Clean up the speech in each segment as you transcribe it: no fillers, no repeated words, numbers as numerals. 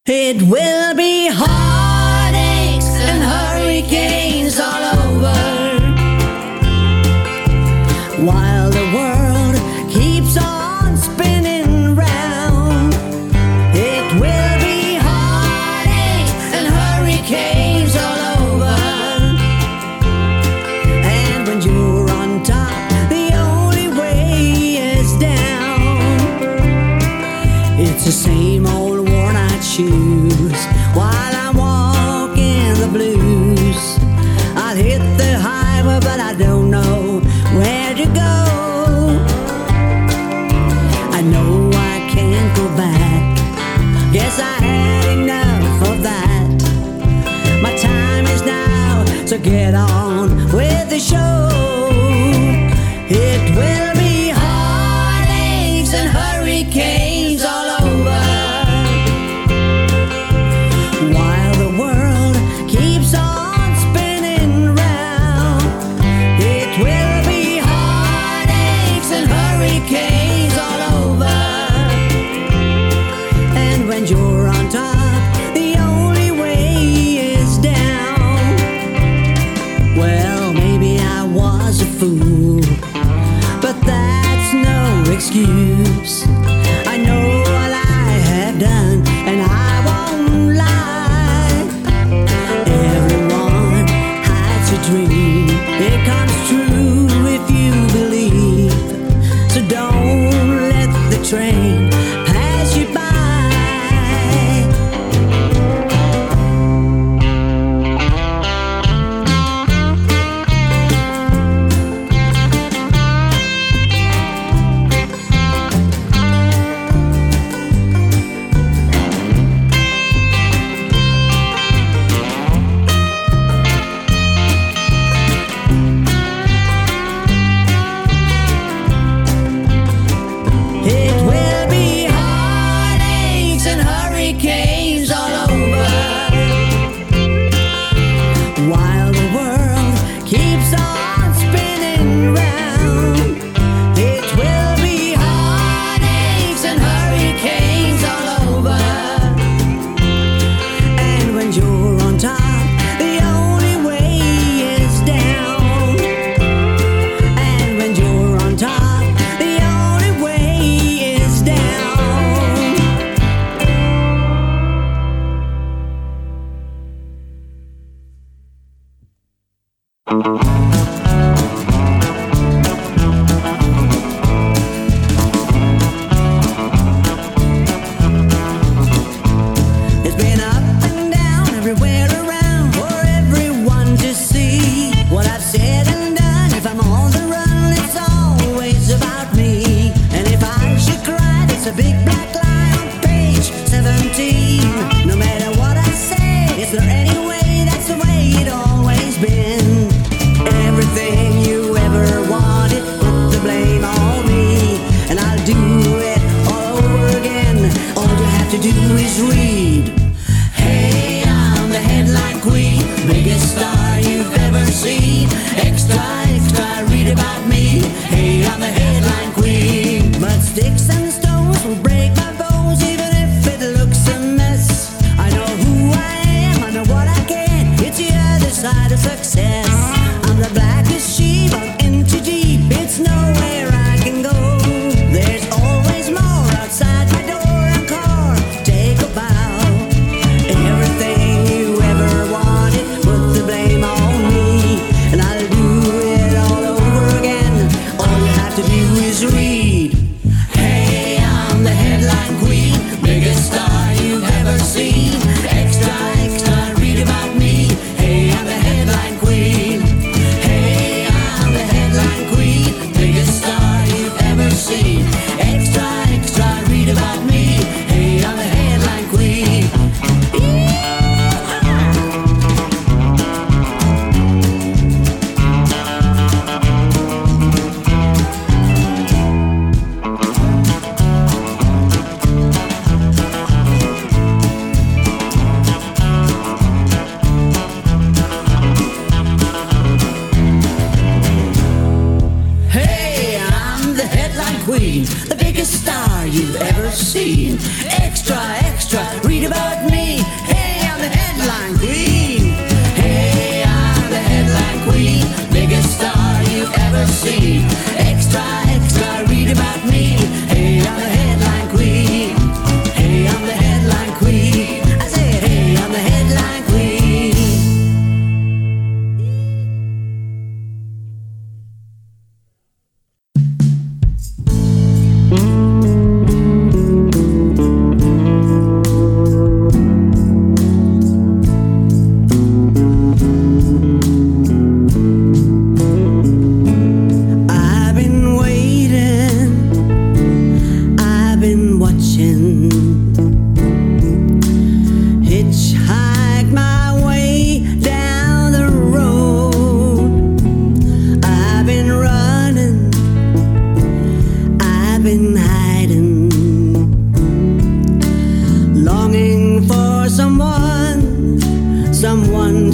It will be heartaches and hurricanes all over, while the world keeps on spinning round. It will be heartaches and hurricanes all over, and when you're on top, the only way is down. It's the same old worn out shoes while I'm walking the blues. I'll hit the highway, but I don't know where to go. I know I can't go back. Guess I had enough of that. My time is now, so get on with the show. It will be heartaches and hurricanes all over, while the world keeps on spinning round. It will be heartaches and hurricanes all over, and when you're on top, the only way is down. Well, maybe I was a fool, but that's no excuse. I know what I have done, and I won't lie. Everyone has a dream. It comes true if you believe. So don't let the train pass you by. It will be heartaches and hurricanes all over, while the world keeps on spinning round. It will be heartaches and hurricanes all over, and when you're on top, the only way is down. And when you're on top, the only way is down. It's been up and down everywhere around for everyone to see. What I've said and done, if I'm on the run, it's always about me. And if I should cry, it's a big black line on page 17. No matter what I say, is there any way? That's the way it always been. Everything you ever wanted, put the blame on me, and I'll do it all over again. All you have to do is read. Hey, I'm the headline queen, biggest star you've ever seen. Extra, extra, read about me. Hey, I'm the headline queen. But sticks and stones will break my bones, even if it looks a mess. I know who I am, I know what I can. It's the other side of success. I'm the blackest sheep, I'm in too deep. It's nowhere I can go. There's always more outside my door. A car, take a bow. Everything you ever wanted, put the blame on me, and I'll do it all over again. All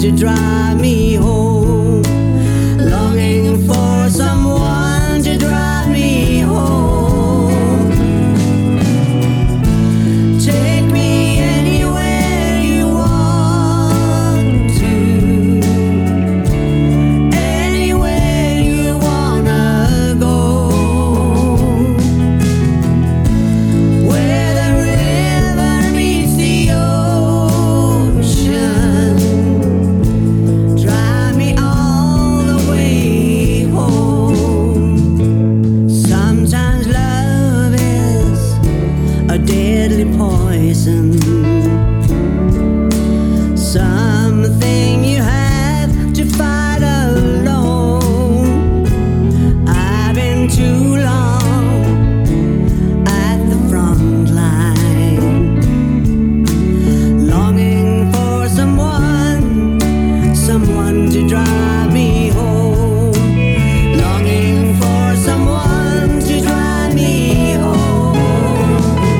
to drive me home. Longing for someone to drive me home. Take me anywhere you want to, anywhere you wanna go, where the river meets the ocean. Drive me all the way home. Sometimes love is a deadly poison, something you have to fight alone. I've been too long at the front line, longing for someone to drive me home. Longing for someone to drive me home.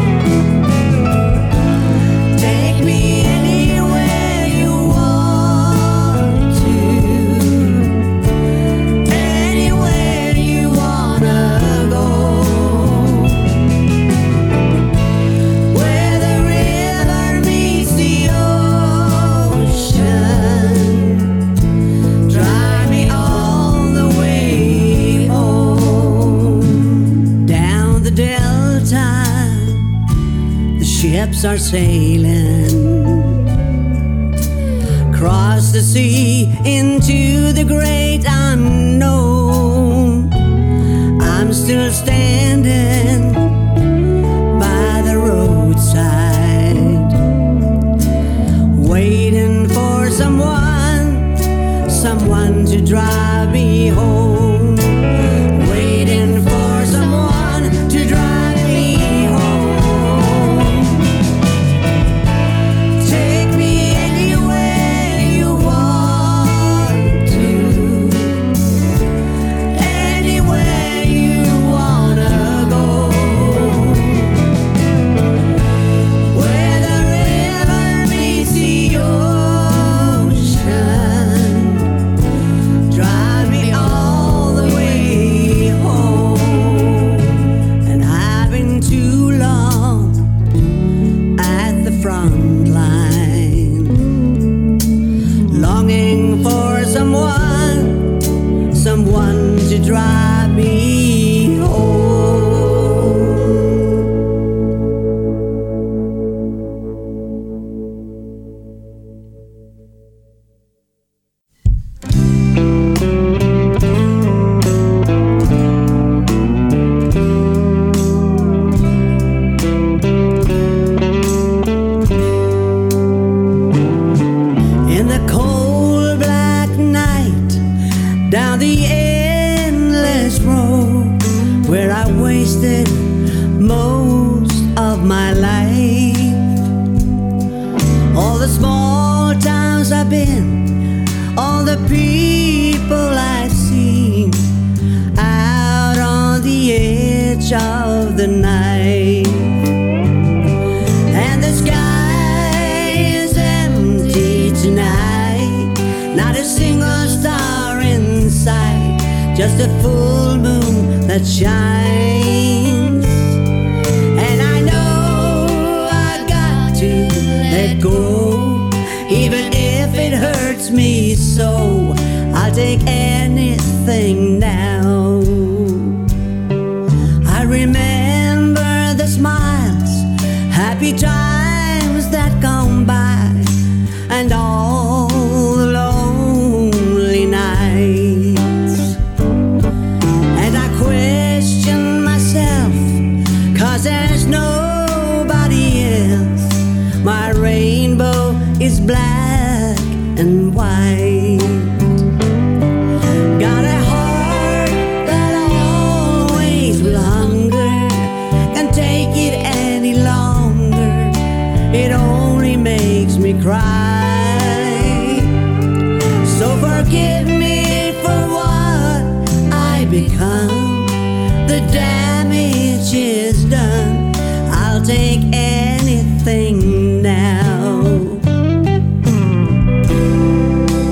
Take me anywhere you want to, anywhere you wanna go, where the river meets the ocean. Drive me all the way home. Down the delta, the ships are sailing, across the sea into the great unknown. I'm still standing by the roadside, waiting for someone to drive me home. Waiting for someone to drive me home. Take me anywhere you want to, anywhere you wanna go, where the river meets the ocean. Drive me all the way home. And I've been too long at the front line, longing for someone to drive me home. In the cold black night, down the endless road where I wasted most of my life, all the small towns I've been, all the people I've seen, out on the edge of the night. And the sky is empty tonight, not a single star in sight, just a full moon that shines. And I know I've got to let go, even if it hurts me so. I'll take anything now. I remember the smiles, happy times that gone by, and all the lonely nights. And I question myself, 'cause there's nobody else. My rainbow is black and white. Got a heart that always will hunger, can't take it any longer. It only makes me cry. So forgive me for what I become. The damage is done. I'll take anything now.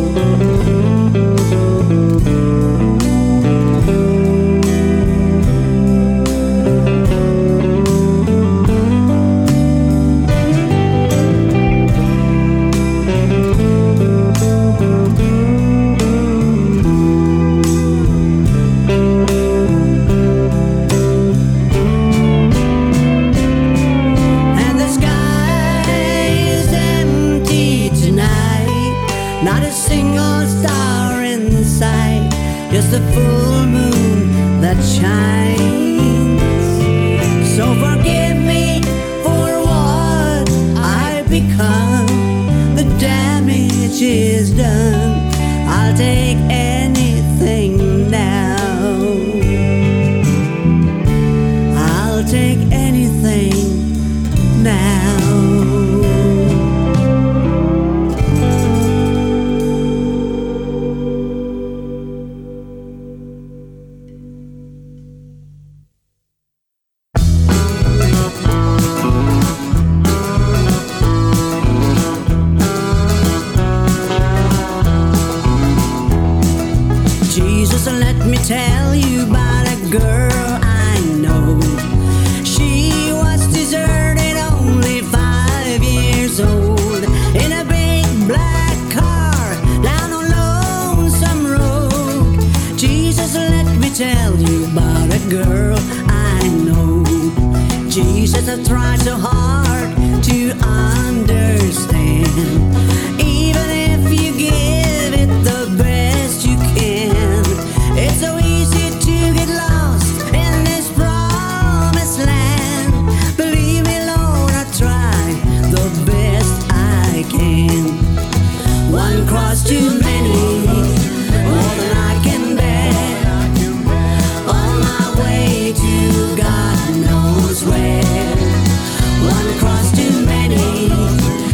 not a single star in sight, just a full moon that shines. So forgive me for what I've become, the damage is done. I'll take anything now. I'll take anything now. Jesus, let me tell you about a girl I know. She was deserted, only 5 years old, in a big black car down a lonesome road. Jesus, let me tell you about a girl I know. Jesus, I tried so hard to understand. Even if you give it the best you can, it's so easy to get lost in this promised land. Believe me, Lord, I try the best I can. One cross too many, more than I can bear. On my way to God knows where. One cross too many,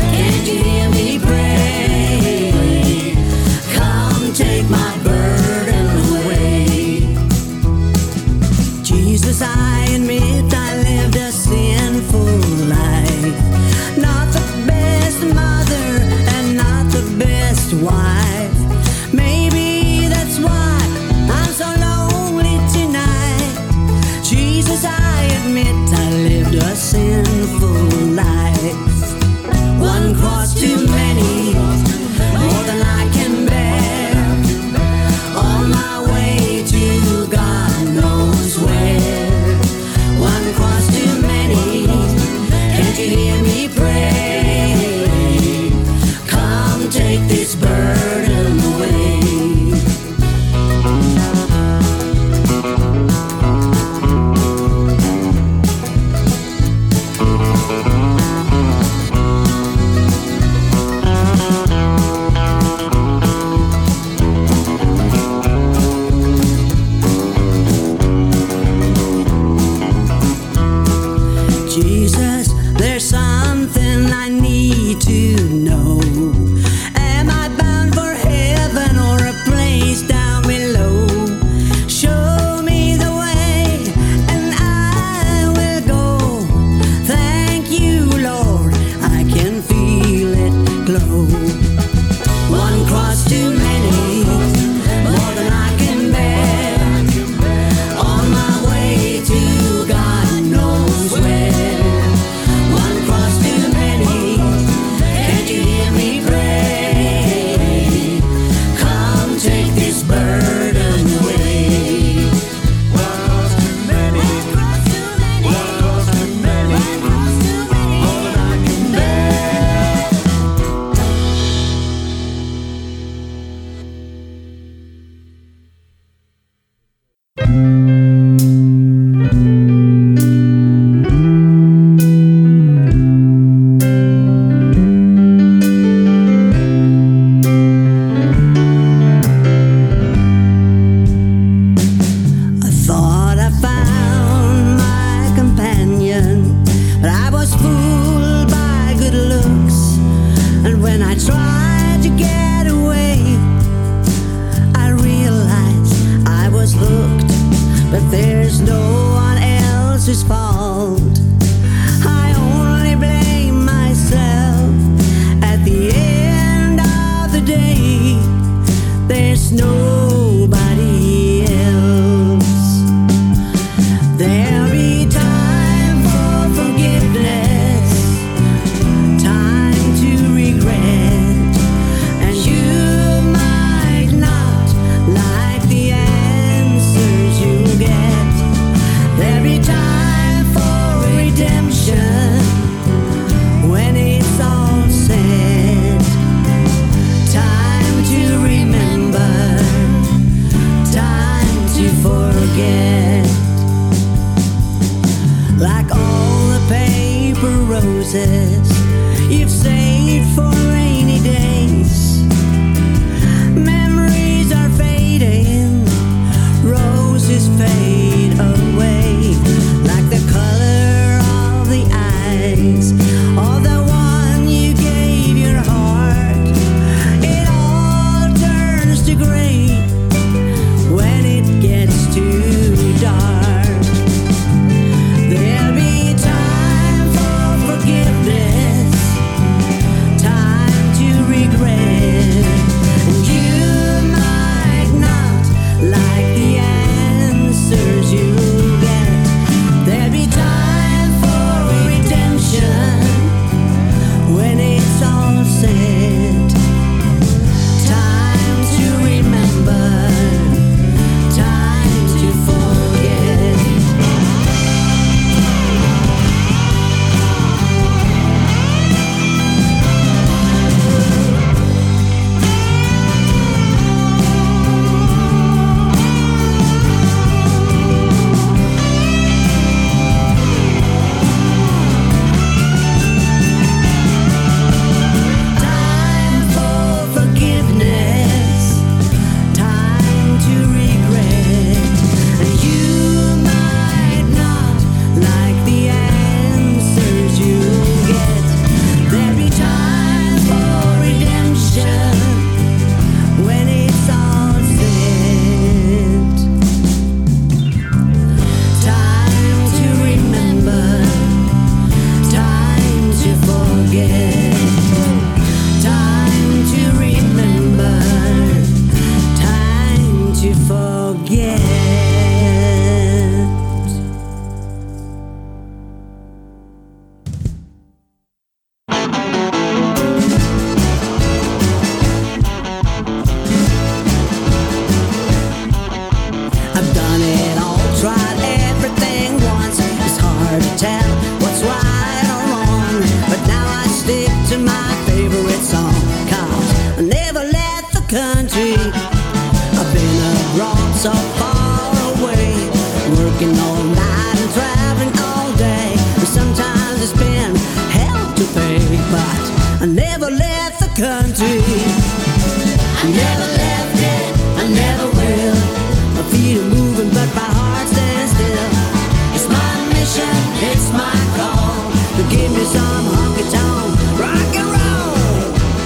never left the country. I never left it, I never will. My feet are moving but my heart stands still. It's my mission, it's my call to give me some honky-tonk rock and roll.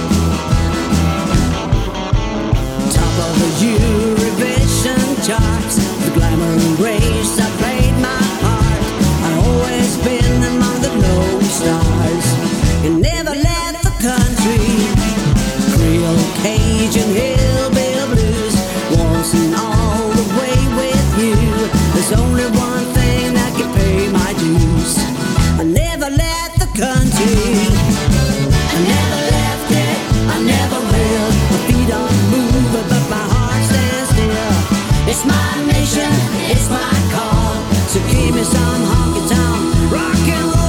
Top of the Eurovision charts, the glamour and grace, I played my part. I've always been among the lone stars and never left the country. Creole, Cajun, hillbill blues, waltzing all the way with you. There's only one thing that can pay my dues. I never left the country. I never left it, I never will. My feet aren't moving but my heart stands still. It's my mission, it's my call, so give me some honky-tonk rock and roll.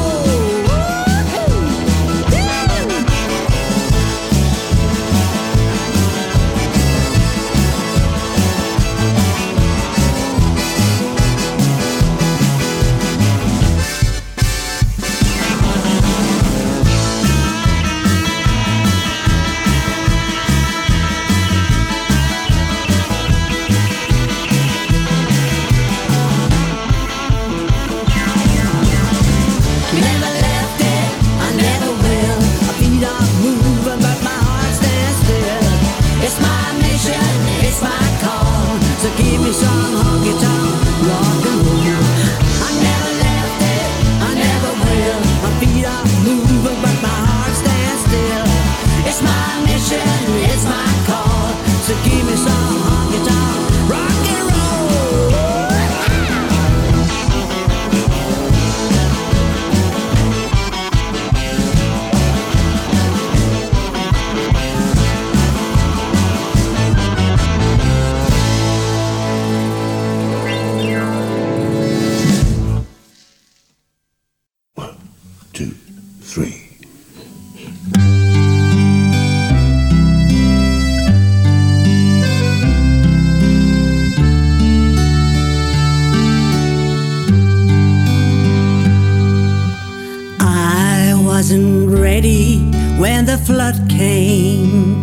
Give me some honky-tonk rock and roll. I never left it, I never will. My feet are moving but my heart stands still. It's my mission, it's my call, so give me some honky-tonk rock and roll. Wasn't ready when the flood came.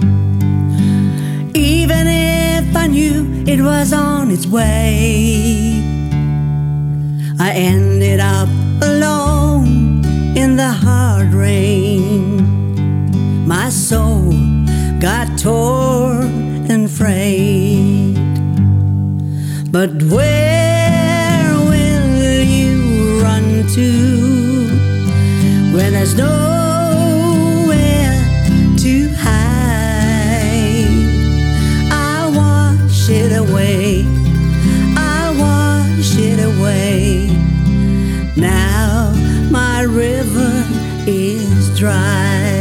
Even if I knew it was on its way, I ended up alone in the hard rain. My soul got torn and frayed. But where will you run to when there's nowhere to hide? I'll wash it away, I'll wash it away. Now my river is dry.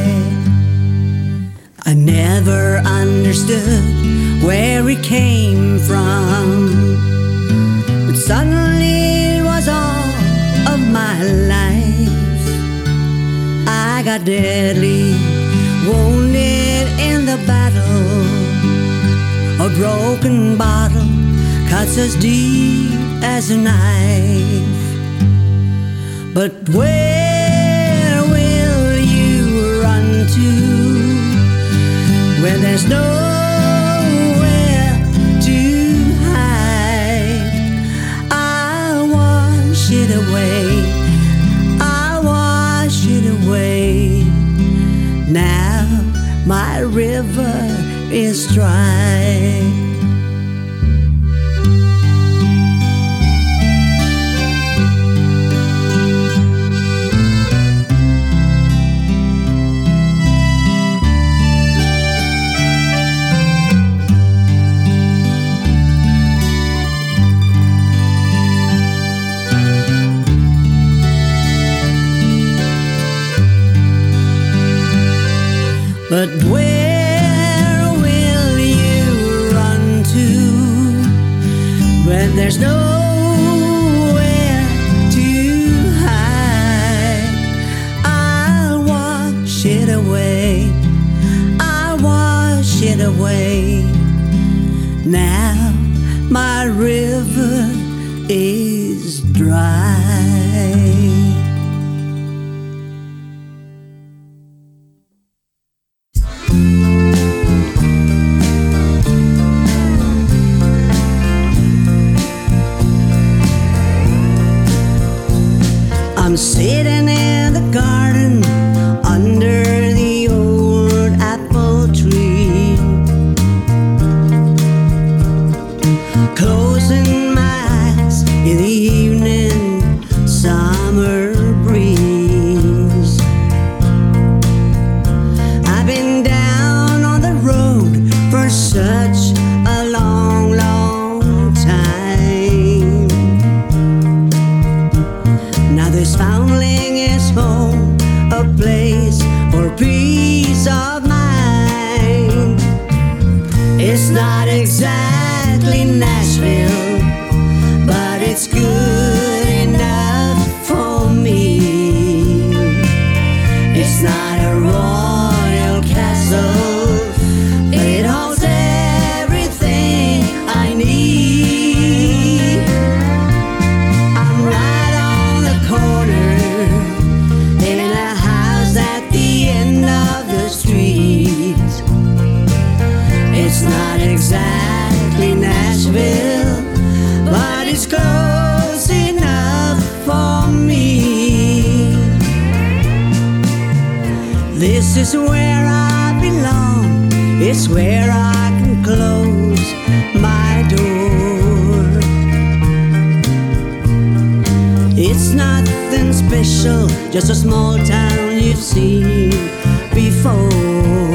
I never understood where it came from, but suddenly it was all of my life. I got deadly wounded in the battle. A broken bottle cuts as deep as a knife. But where will you run to when there's nowhere to hide? I'll wash it away, I'll wash it away. Now my river is dry. But where will you run to when there's nowhere to hide? I'll wash it away, I'll wash it away. Now my river is dry. Nashville, but it's close enough for me. This is where I belong, it's where I can close my door. It's nothing special, just a small town you've seen before.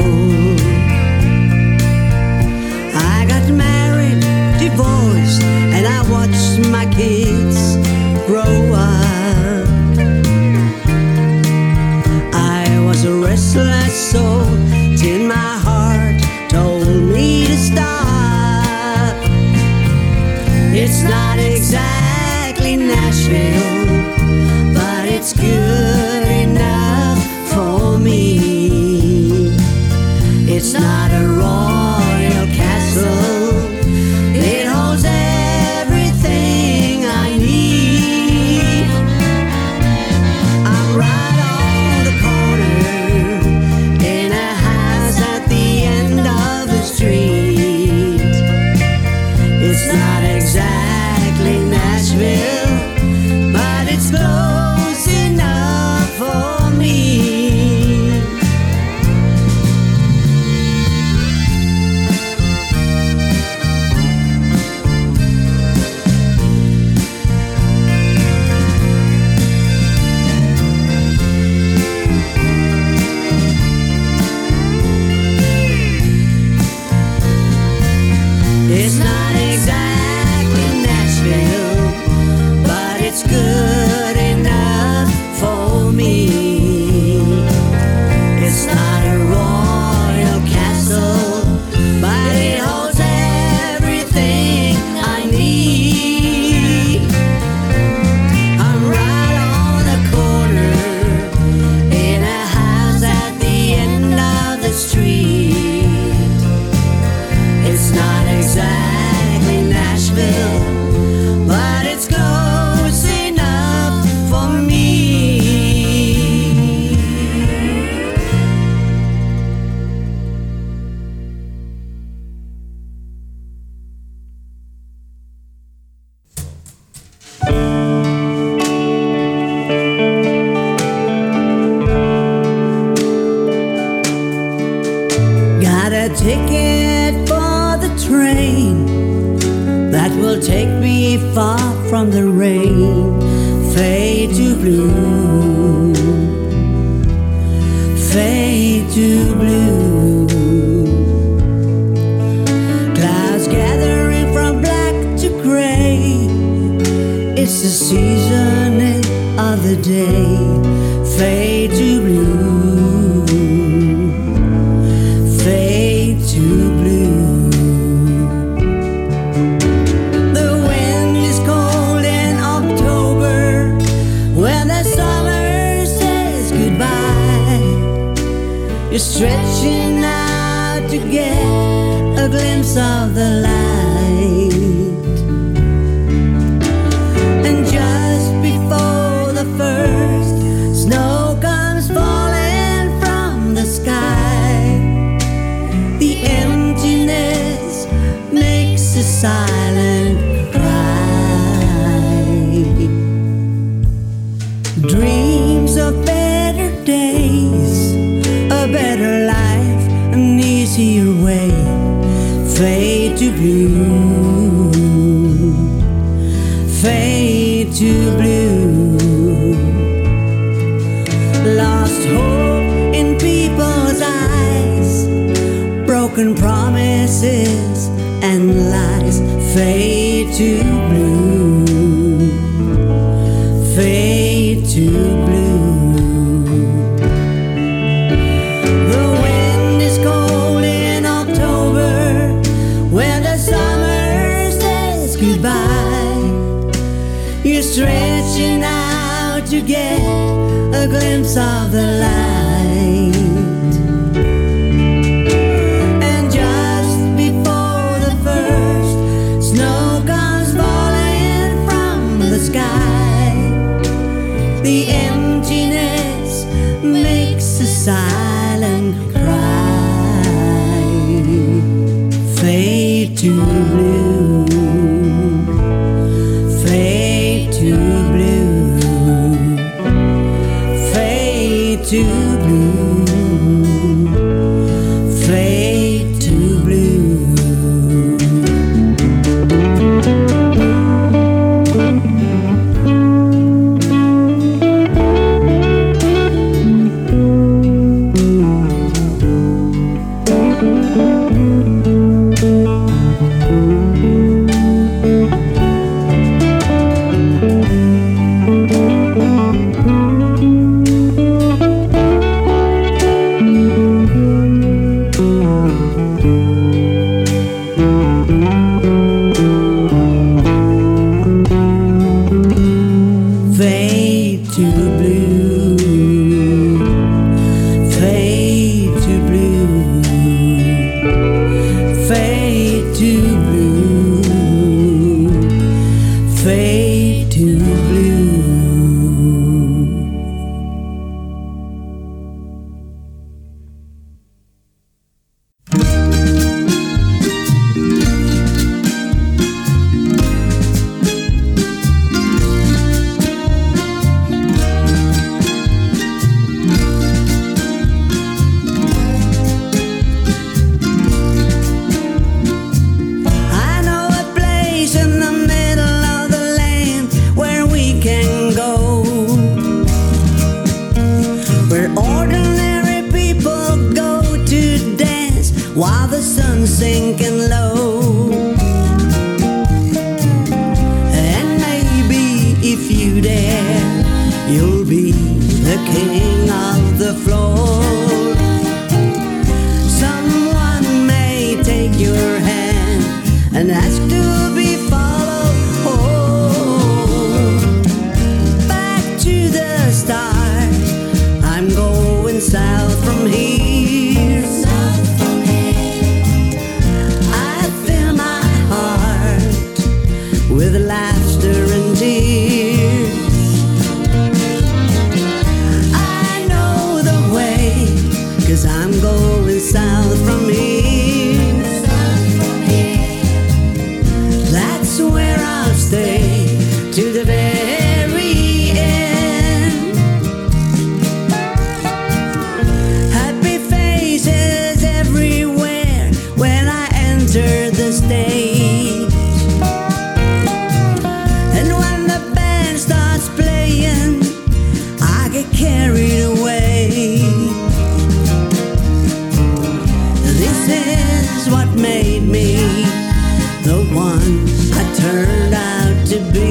I got married, divorced, and I watched my kids grow up. I was a restless soul till my heart told me to stop. It's not exactly Nashville, but it's good enough for me. It's not a royal castle, it holds everything I need. I'm right on the corner in a house at the end of the street. It's not exactly Nashville, but it's close enough for me. It's not exactly Nashville, but it's good enough for me. It's not a royal castle, but it holds everything I need. I'm right on the corner in a house at the end of the street. It's not exactly Nashville, but it's close enough for me. Got a ticket for the train that will take me far from the rain. Fade to blue, fade to blue. Clouds gathering from black to gray. It's the season of the day. Fade to blue, fade to blue. The wind is cold in October when the summer says goodbye. You're stretching out to get a glimpse of the light. And just before the first snow comes falling from the sky, the emptiness makes a silent cry. Dreams of better days, a better life, an easier way. Fade to blue, fade to blue. Lost hope in people's eyes, broken promises and lies. Fade to blue, fade to blue. The wind is cold in October when the summer says goodbye. You're stretching out to get a glimpse of the light. And just before the first snow comes falling from the sky, the emptiness makes a silent cry. Fade to blue. sun's sinking low. And maybe if you dare, you'll be the king of the floor. Someone may take your hand and ask to be followed home. Back to the start, I'm going south from here. I fill my heart with laughter and tears. I know the way, 'cause I'm going south from here. That's where I'll stay to the very end. Happy faces everywhere when I enter the stage. And when the band starts playing, I get carried away. This is what made me the one I turned out to be.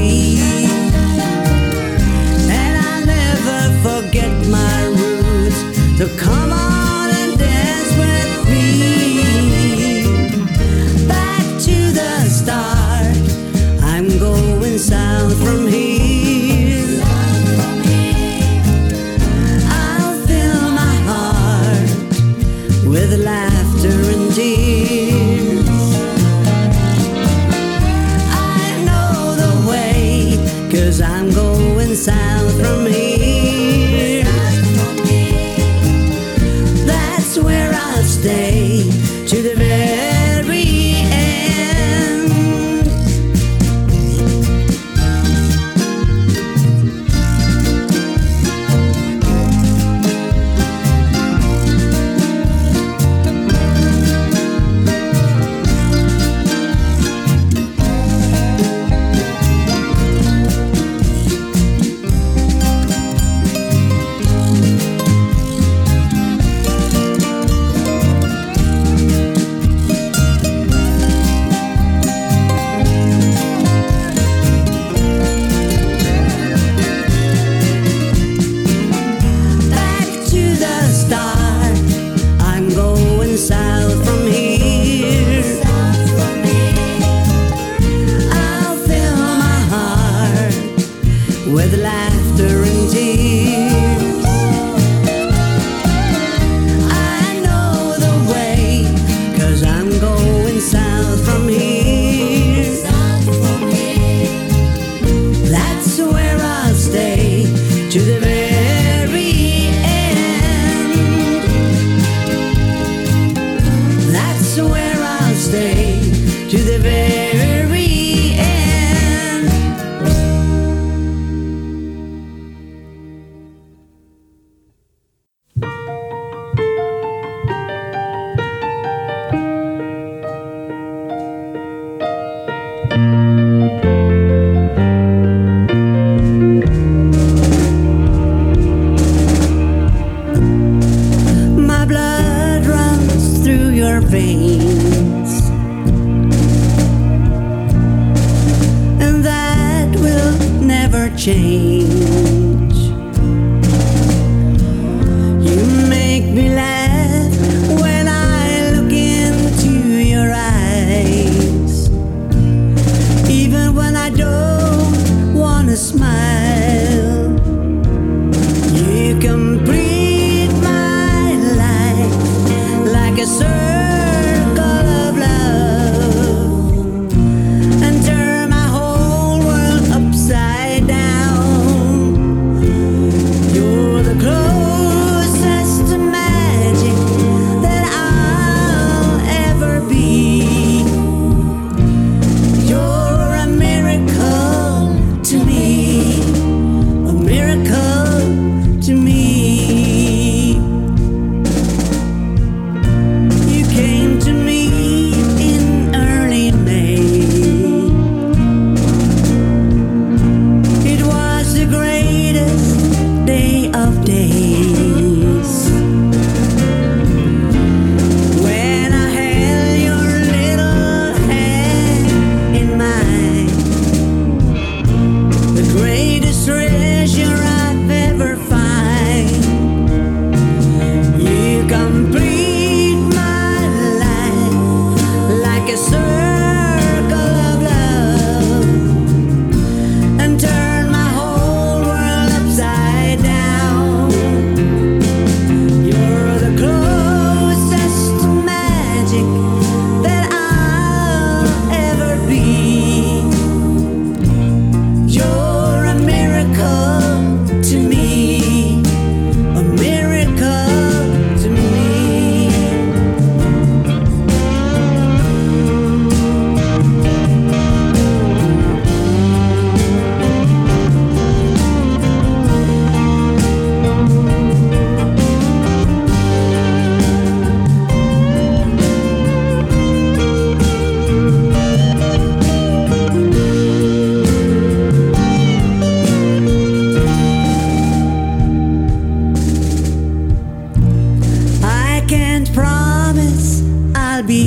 And I'll never forget my roots, so come on and dance with me. Back to the start, I'm going south from here. I'll fill my heart with laughter and tears. I know the way, 'cause I'm going south from here. That's where I'll stay to the very end. Back to the start, I'm going south from here. I'll fill my heart with laughter and tears. I know the way, 'cause I'm going south from here. That's where I'll stay to the very end. That's where I'll stay to the very end. My blood runs through your veins, and that will never change. You make me laugh when I look into your eyes, even when I don't wanna smile. You complete my life like a circle of love, and turn my whole world upside down.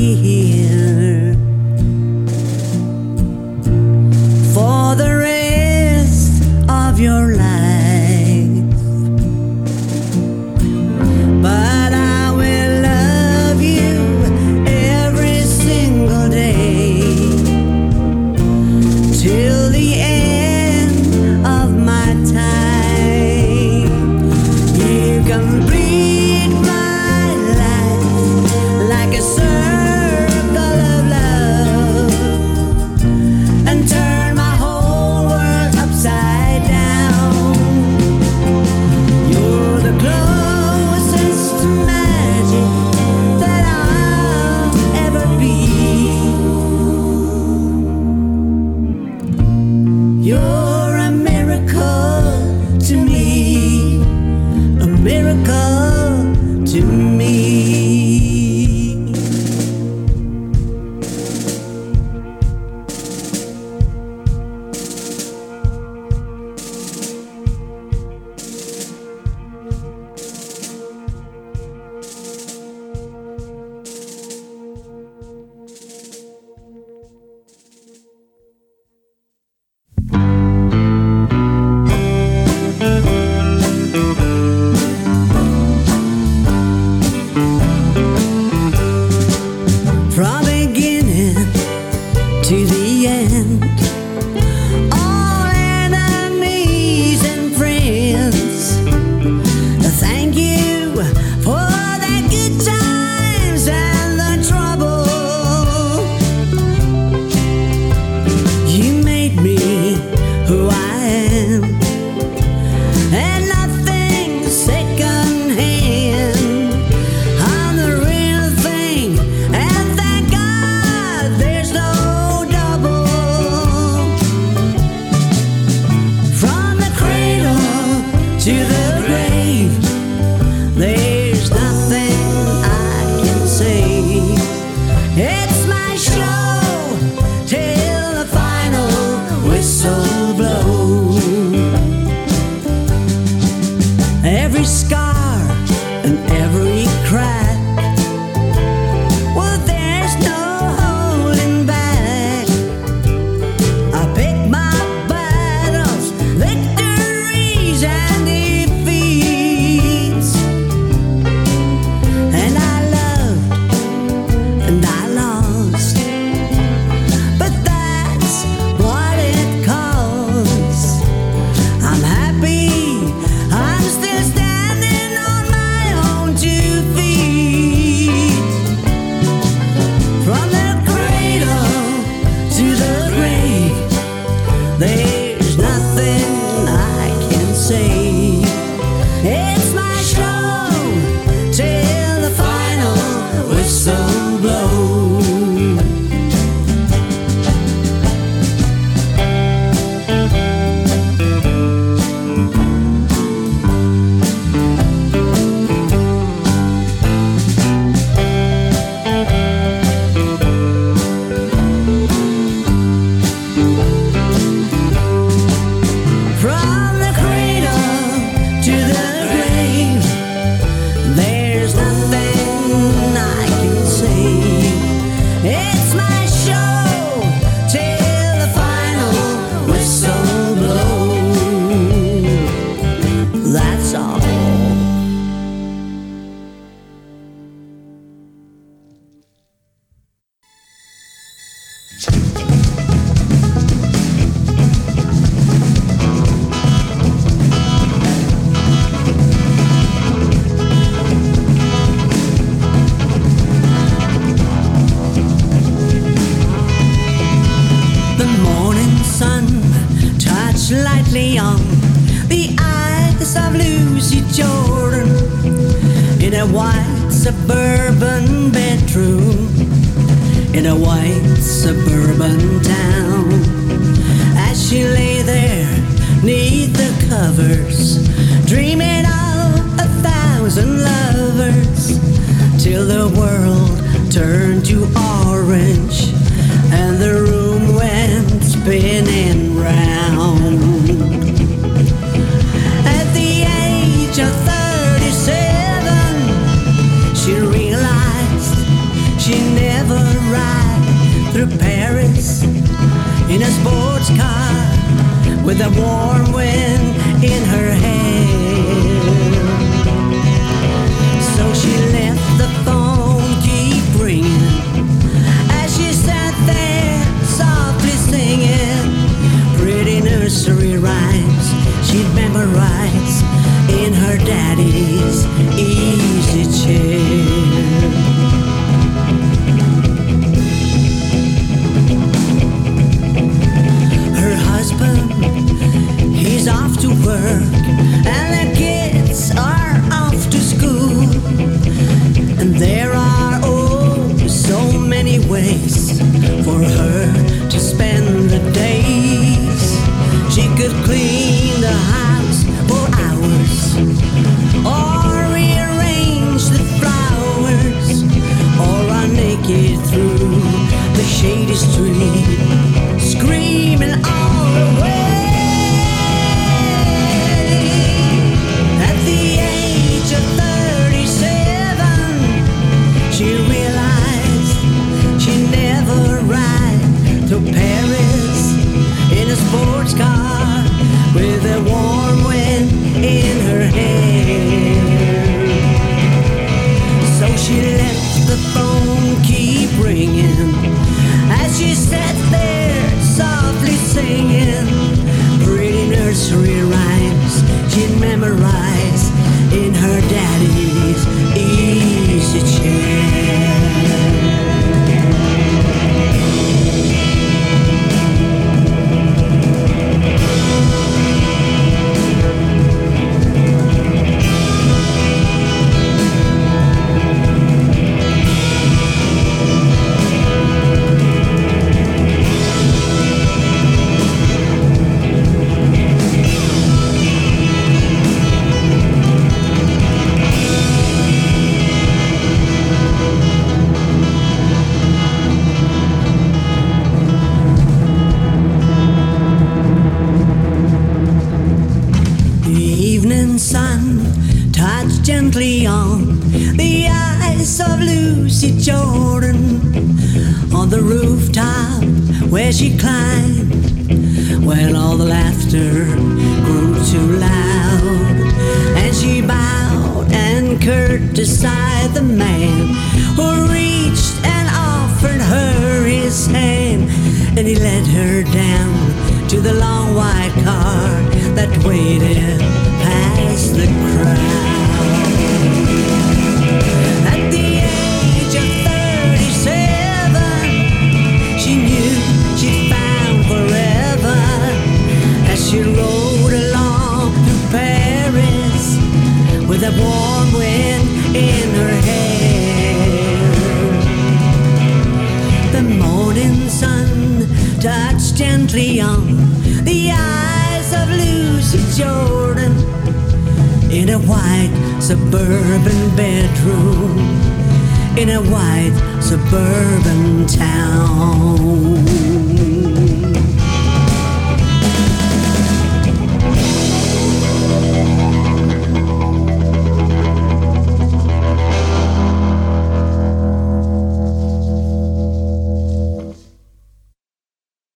here for the rest of your life. But I will love you every single day till the end of my time. You complete my life like a circle of love and turn my whole world upside down. You're the closest to magic that I'll ever be. You're a miracle to me, a miracle to me. From beginning to the end, all enemies and friends, thank you for the good times and the trouble. You made me who I am, and nothing's second hand. I'm the real thing, and thank God there's no double. From the cradle to the grave, there's nothing I can say. It's my show till the final whistle blows. Every scar and every crack, well, there's no holding back. I pick my battles, victories and defeats, and I loved and I lost, but that's what it costs. I'm happy I'm still standing on my own 2 feet. From the cradle to the grave, there's nothing I can say. It's my show till the final whistle blows. From the cradle to the grave, there's nothing I can say. It's my show till the final whistle blows. That's all. The morning sun touched lightly on the eyes of Lucy Jordan in a white suburban bedroom in a white suburban town. As she lay there neath the covers, dreaming of 1,000 lovers, till the world turned to orange and the room went spinning round. At the age of 37, she realized she never through Paris in a sports car with a warm wind in her hair. So she left the phone, keep ringing, as she sat there softly singing pretty nursery rhymes she'd memorized in her daddy's easy chair. Her husband, he's off to work, and the kids are off to school. And there are oh so many ways for her to spend the days. She could clean the house for hours, or rearrange the flowers, or run naked through the shady street, screaming all the way. At the age of 37, she realized she'd never ride through Paris in a sports car with a warm wind in her hair. So she left the phone keep ringing as she sat there softly singing pretty nursery rhymes she'd memorized in her daddy's easy chair. Sun touched gently on the eyes of Lucy Jordan on the rooftop where she climbed. Well, all the laughter grew too loud, and she bowed and courtesied the man who reached and offered her his hand, and he led her down to the long white car that waited past the crowd. At the age of 37, she knew she'd found forever as she rode along through Paris with a warm wind in her hair. The morning sun touched gently on the eyes of Lucy Jordan in a white suburban bedroom in a white suburban town.